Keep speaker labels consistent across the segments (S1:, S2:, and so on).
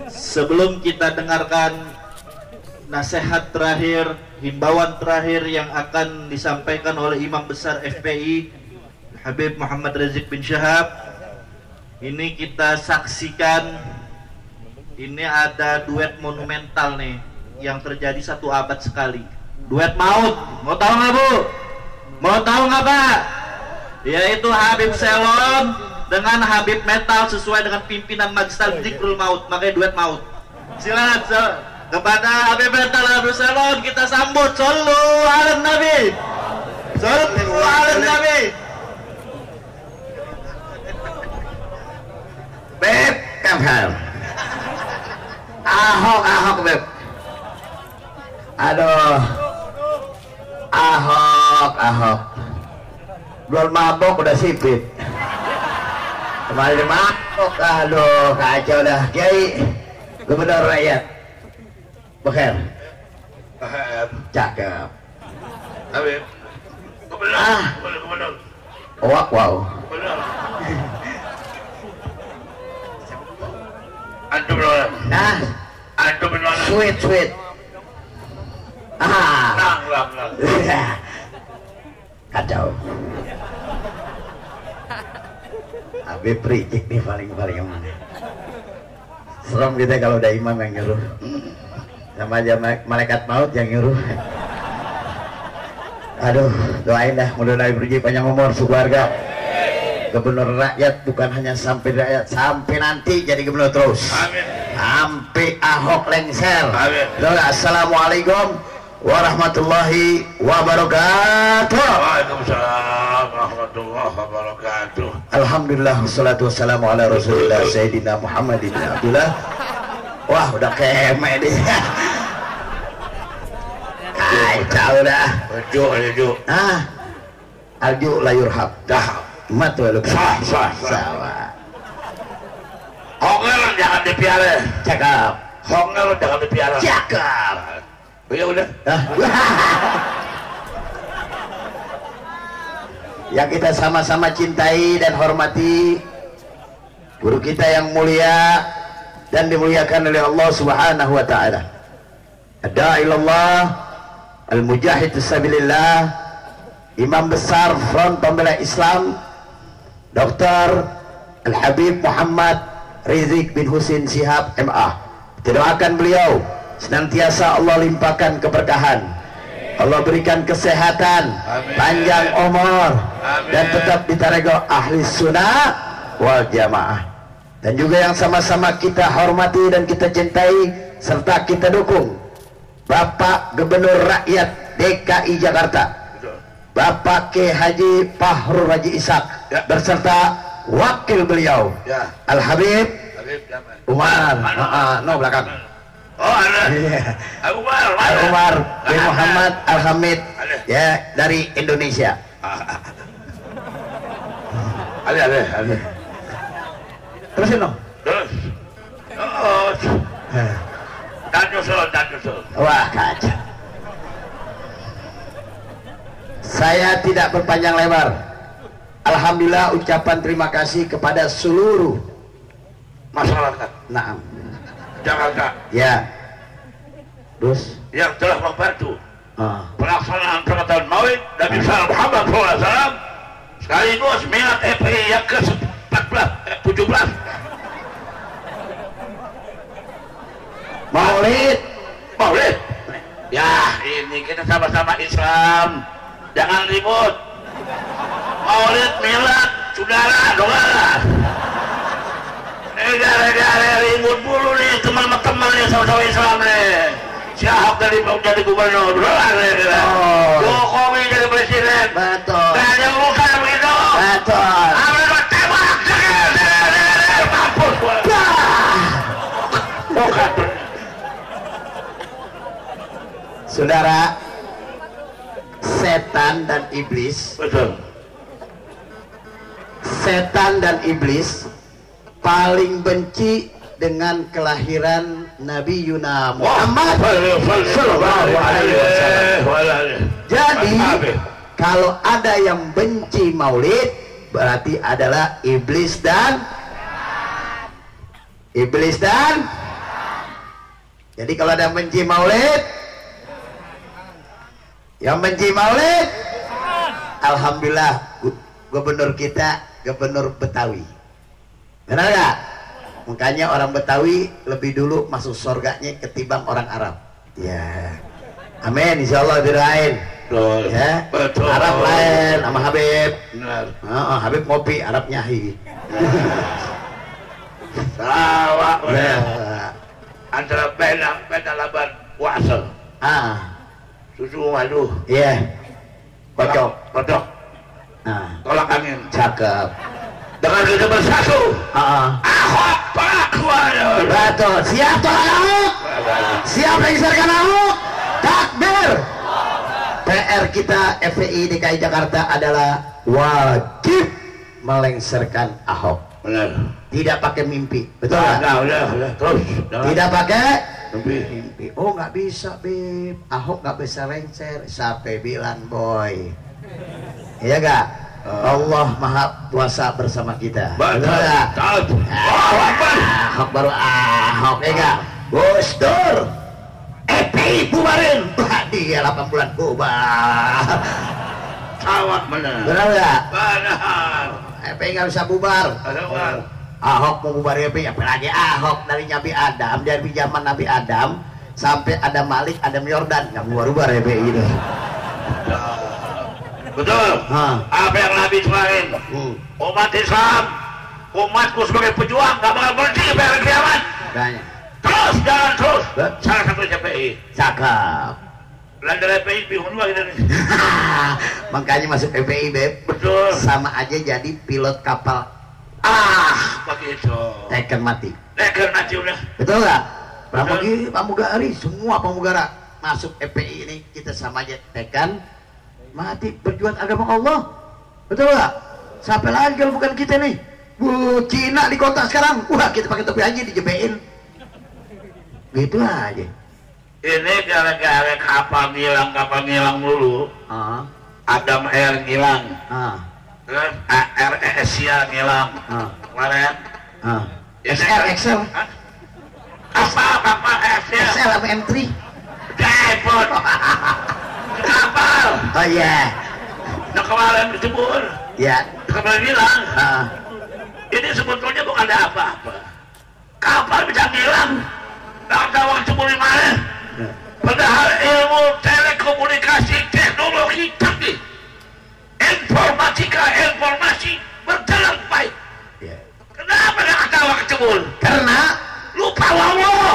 S1: Sebelum kita dengarkan nasihat terakhir, himbauan terakhir yang akan disampaikan oleh Imam Besar FPI Habib Muhammad Rizik bin Syihab, ini kita saksikan, ini ada duet monumental nih yang terjadi 1 abad sekali. Duet maut, mau tahu nggak Bu? Mau tahu nggak Pak? Yaitu Habib Selon dengan Habib Metal sesuai dengan pimpinan Majelis Zikrul Maut, makanya duet maut. Silakan kepada Habib Metal, Habib Selon kita sambut. Sallu ala Nabi, sallu ala Nabi.
S2: Beb, kamhal. Ahok Beb. Aduh, ahok. Belum mabok udah sipit. Kemarin mabok, aduh kacau dah. Kiai, Gubernur rakyat. Bekher. Cakep.
S3: Habib. Gubernur.
S2: Wow.
S3: Antum benar.
S2: Nah,
S3: Antum benar.
S2: sweet.
S3: Lang.
S2: Kacau. Habib Rizik nih paling yang mana? Serem kita kalau udah imam yang nyuruh, sama aja malaikat maut yang nyuruh. Aduh, doain dah mudah-mudahan Habib Rizik panjang umur, sekeluarga. Gubernur rakyat bukan hanya sampai rakyat, sampai nanti jadi gubernur terus.
S3: Amin.
S2: Sampai Ahok lengser.
S3: Amin.
S2: Assalamualaikum warahmatullahi wabarakatuh.
S3: Waalaikumsalam warahmatullahi wabarakatuh.
S2: Alhamdulillah, wassalatu wassalamu ala rasulillah Sayyidina Muhammad ibn Abdullah. Wah, udah kemek dia. Kacau dah.
S3: Alju.
S2: Alju layurhab.
S3: Dah.
S2: Matu lu.
S3: Sah.
S2: Sawa.
S3: Hongel jangan dipiara.
S2: Cakep.
S3: Hongel jangan dipiara.
S2: Cakep.
S3: Ya udah.
S2: Yang kita sama-sama cintai dan hormati, guru kita yang mulia dan dimuliakan oleh Allah Subhanahu wa taala. Ad-da'ilallah, al-mujahid sabilillah, Imam Besar Front Pembela Islam, Dr. Al-Habib Muhammad Rizik bin Husin Syihab MA. Kita doakan beliau senantiasa Allah limpahkan keberkahan, Allah berikan kesehatan,
S3: Amin.
S2: panjang umur,
S3: Amin.
S2: dan tetap ditaregoh ahli sunnah wal jamaah. Dan juga yang sama-sama kita hormati dan kita cintai serta kita dukung, Bapak Gubernur Rakyat DKI Jakarta, Bapak K. Haji Fahrul Raji Ishak,
S3: Ya.
S2: berserta wakil beliau,
S3: Ya.
S2: Al-Habib
S3: Habib jangan.
S2: Umar. No belakang.
S3: Oh, ada.
S2: Iya.
S3: Umar.
S2: Umar bin
S3: Ada.
S2: Muhammad Al-Hamid,
S3: Ada.
S2: ya, dari Indonesia.
S3: Ada.
S2: Terusin dong.
S3: Terus. Oh. Dan nyusul.
S2: Wah, kacau. Saya tidak berpanjang lebar. Alhamdulillah, ucapan terima kasih kepada seluruh
S3: Masyarakat
S2: Naam.
S3: Jakarta
S2: Ya. Terus
S3: yang telah membantu pelaksanaan peringatan Maulid Nabi Muhammad SAW sekaligus milad FPI yang ke-17. Maulid. Ya, ini kita sama-sama Islam. Jangan ribut. Maulid, milad, saudara, dongara. Gara-gara ribut dulu nih teman-teman nih sama-sama Islam nih. Si Ahok jadi gubernur, Jokowi jadi presiden.
S2: betul.
S3: Gak ada urusan begitu.
S2: Betul.
S3: Apa tembak? Mampus gua.
S2: Saudara, setan dan iblis,
S3: Betul.
S2: setan dan iblis paling benci dengan kelahiran Nabi Yuna Muhammad Sallallahu Alaihi Wasallam. Jadi kalau ada yang benci Maulid, berarti adalah iblis dan Jadi kalau ada benci maulid, yang benci maulid, alhamdulillah gubernur kita gubernur Betawi. Benar nggak? Makanya orang Betawi lebih dulu masuk surganya ketimbang orang Arab. Ya, amin. Insyaallah dirain. Ya, betul. Arab lain sama Habib. Benar. Habib ngopi, Arab nyahi.
S3: Sawa. Antara beda laban puasa. Susu madu.
S2: Iya. Kocok.
S3: Tolak angin.
S2: Cakep.
S3: Dengan kita bersatu. Ahok Pak.
S2: Betul. Siap tolak ahok. Siap lengserkan ahok. Takbir. PR kita FPI DKI Jakarta adalah wajib melengserkan Ahok.
S3: Benar.
S2: Tidak pakai mimpi, betul nggak?
S3: Udah. Terus.
S2: Tidak pakai
S3: mimpi.
S2: Oh nggak bisa, Bib. Ahok nggak bisa lengser. Sampai bilang boy. Iya nggak? Allah Maha Kuasa bersama kita.
S3: Betul nggak?
S2: Ahok baru Ahok, ya nggak? Gus Dur. FPI bubarin. Dia 8 bulan bubar.
S3: Awak benar.
S2: Benar nggak?
S3: Benar.
S2: FPI nggak bisa bubar. Ahok mau bubar FPI, apalagi Ahok dari Nabi Adam, dari zaman Nabi Adam sampai Adam Malik, Adam Yordan, nggak bubar FPI itu.
S3: Betul. Apa yang Nabi cemarin? Umat Islam, umatku sebagai pejuang nggak bakal berhenti sampai kiamat. Terus, jalan terus. Salah satu FPI.
S2: Cakep.
S3: Landar FPI bihun lagi dari.
S2: Makanya masuk FPI, Beb.
S3: Betul.
S2: Sama aja jadi pilot kapal.
S3: Begitu.
S2: Teken mati.
S3: Udah.
S2: Betul nggak? Pramugari, semua pramugara masuk FPI ini kita sama aja tekan mati berjuang agama Allah. Betul nggak? Siapa lagi kalau bukan kita nih? Cina di kota sekarang. Wah, kita pakai topi aja dijebein. Gitu aja.
S3: Ini gara-gara kapal ngilang dulu. Adam Air ngilang. Terus Air Asia ngilang. Kemarin.
S2: Excel.
S3: Kapal
S2: Excel sama M3.
S3: Telepon. Kapal.
S2: Oh iya.
S3: Nah kemarin dijebur.
S2: Ya.
S3: Kemarin bilang. Ini sebetulnya bukan ada apa-apa. Kapal bisa ngilang. Tak tahu jebur di mana. Padahal ilmu telekomunikasi teknologi canggih. Informasi berjalan baik. Kenapa nggak tahu kecebur?
S2: Karena
S3: lupa Allah.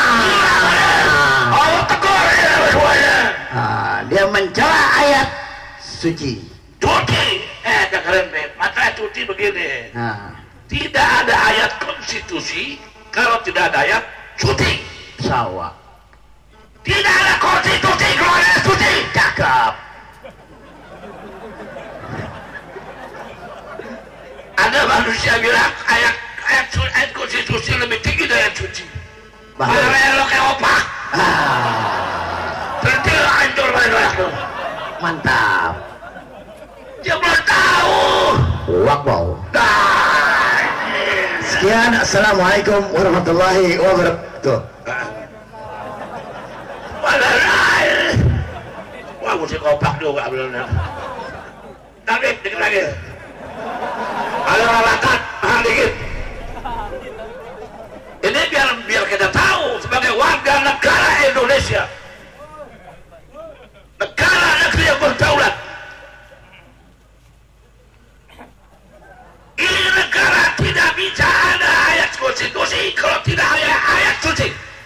S3: Allah tegur ya semuanya.
S2: Dia mencela ayat suci.
S3: Cuci. Dengerin deh. Maka cuci begini. Tidak ada ayat konstitusi kalau tidak ada ayat cuci.
S2: Sawah.
S3: Tidak ada konstitusi kalau ada cuci.
S2: Cakep.
S3: Ada manusia bilang ayat konstitusi lebih tinggi dari ayat suci. Bahaya lo kayak opak. Berarti hancur banget.
S2: Mantap.
S3: Dia belum tahu.
S2: Wow. Sekian, assalamualaikum warahmatullahi wabarakatuh.
S3: Wah, musik opak juga benar. Dikit lagi. Ada ralakan, dikit. Ini biar kita tahu sebagai warga negara Indonesia, negara negeri yang berdaulat. Ini negara tidak bisa ada ayat konstitusi kalau tidak ada ayat suci.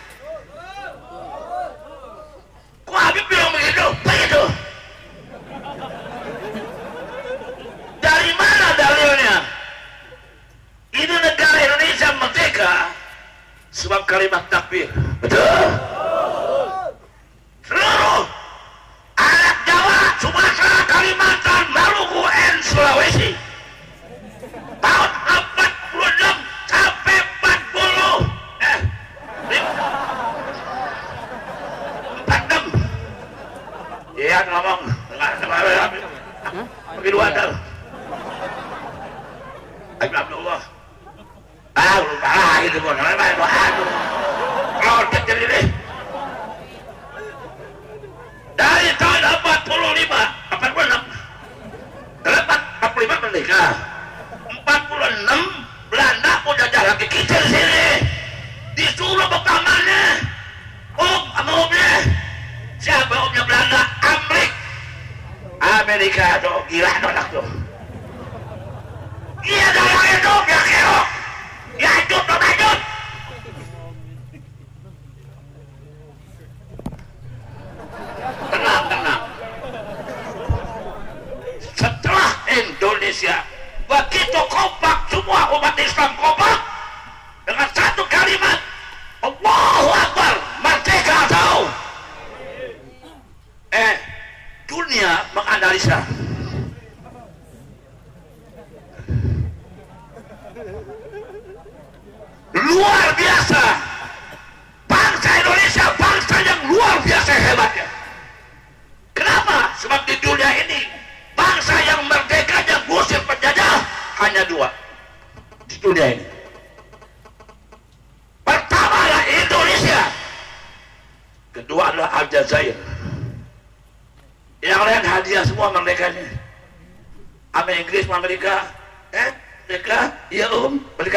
S3: Kok Habib bilang begitu? Dari mana dalilnya? Ini negara Indonesia merdeka sebab kalimat takbir. Betul. Seluruh anak Jawa, Sumatera, Kalimantan, Maluku, dan Sulawesi tahun 46 sampai 46 Iya ngomong bagi dua dah. Abdullah. Lupa lagi tuh, aduh. Kalau jadi deh. Amerika tuh gila tuh anak tuh. Iya dalam itu ya kero, ya lanjut tuh lanjut. Tenang. Setelah Indonesia begitu kompak, semua umat Islam kompak dengan satu kalimat Allahu Akbar, merdeka atau dunia menganalisa. Luar biasa, bangsa Indonesia bangsa yang luar biasa hebatnya. Kenapa? Sebab di dunia ini bangsa yang merdeka yang ngusir penjajah hanya dua di dunia ini. Pertama adalah Indonesia, kedua adalah Aljazair. Yang lain hadiah semua merdekanya. Inggris, Amerika, mereka, iya mereka.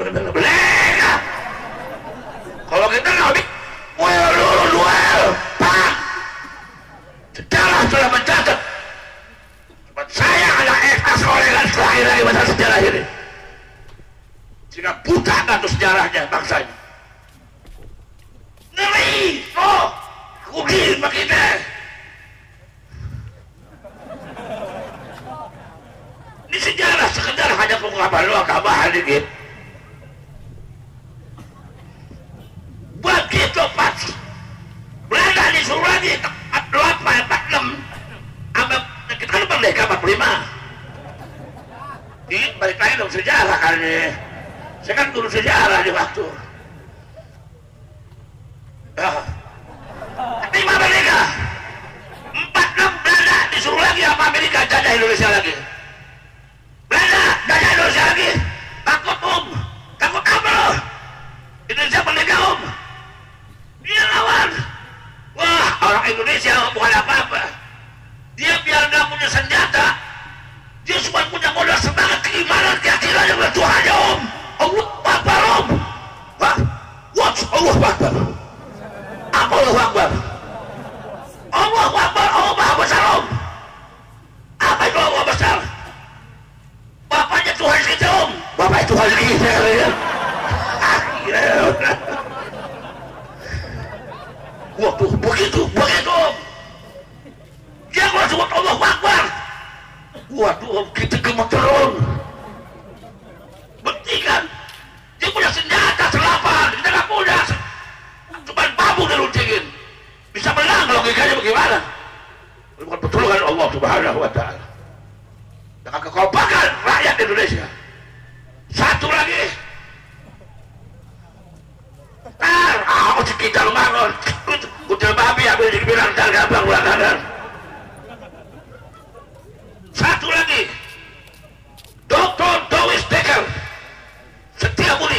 S3: Kalau kita nggak duel, bang. Sejarah sudah mencatat. Saya ada ekonomi terakhir lagi masa sejarah ini. Sehingga buta kan tuh sejarahnya bangsanya. Ngeri, rugi begitu. Ini sejarah sekedar hanya pengalaman doang, tambahan dikit. Begitu pas Belanda disuruh lagi 46 kita kan merdeka 45. Ini balik lagi dong sejarah kali ini. Saya kan guru sejarah di waktu. Lima merdeka 46 Belanda disuruh lagi sama Amerika jajah Indonesia lagi. Belanda jajah Indonesia lagi. Takut apa loh? Indonesia merdeka dia lawan. Wah, orang Indonesia bukan apa-apa. Dia biar nggak punya senjata, dia cuma punya modal semangat, keimanan, keyakinan yang bertuhannya Allah Akbar Hah? What? Allah Akbar. Apa Allah Akbar? Allah Akbar, Allah Maha Besar Apa itu Allah Besar? Bapaknya Tuhan kita Bapaknya Tuhan kita ya. Waduh, begitu. Dia kalau sebut Allah Akbar, waduh, kita gemeteran. Buktikan, dia punya senjata selapan, kita nggak punya. Cuma bambu diluncingin, bisa menang logikanya bagaimana? Bukan pertolongan Allah Subhanahu Wa Taala. Dengan kekompakan rakyat Indonesia. Satu lagi. Kita lumayan kutil babi habis dibilang gabang belakangan. Satu lagi Dr. Doris Dekker Setiabudi,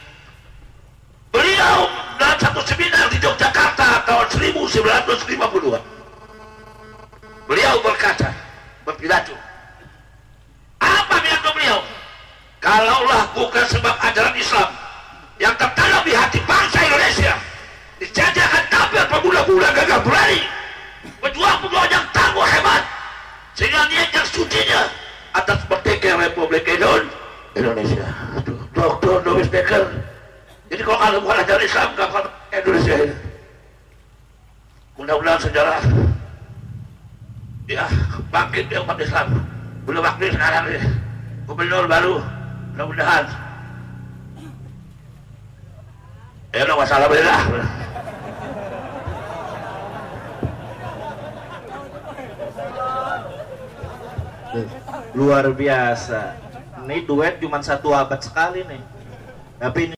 S3: beliau dalam satu seminar di Yogyakarta tahun 1952 beliau berpidato. Apa pidato beliau? Kalaulah bukan sebab ajaran Islam yang tertanam di hati bangsa Indonesia, dijajahkan tampil pemuda-pemuda gagah berani, pejuang-pejuang yang tangguh hebat, sehingga niat yang sucinya atas merdeka Republik Indonesia. Dr. Doris Dekker. Jadi kalau ada bukan ajaran Islam, nggak akan Indonesia ini. Mudah-mudahan sejarah ya bangkit ya umat Islam. Belum waktu sekarang ini gubernur baru, mudah-mudahan. Ya udah masalah beda.
S1: Luar biasa. Ini duet cuma 1 abad sekali nih. Tapi ini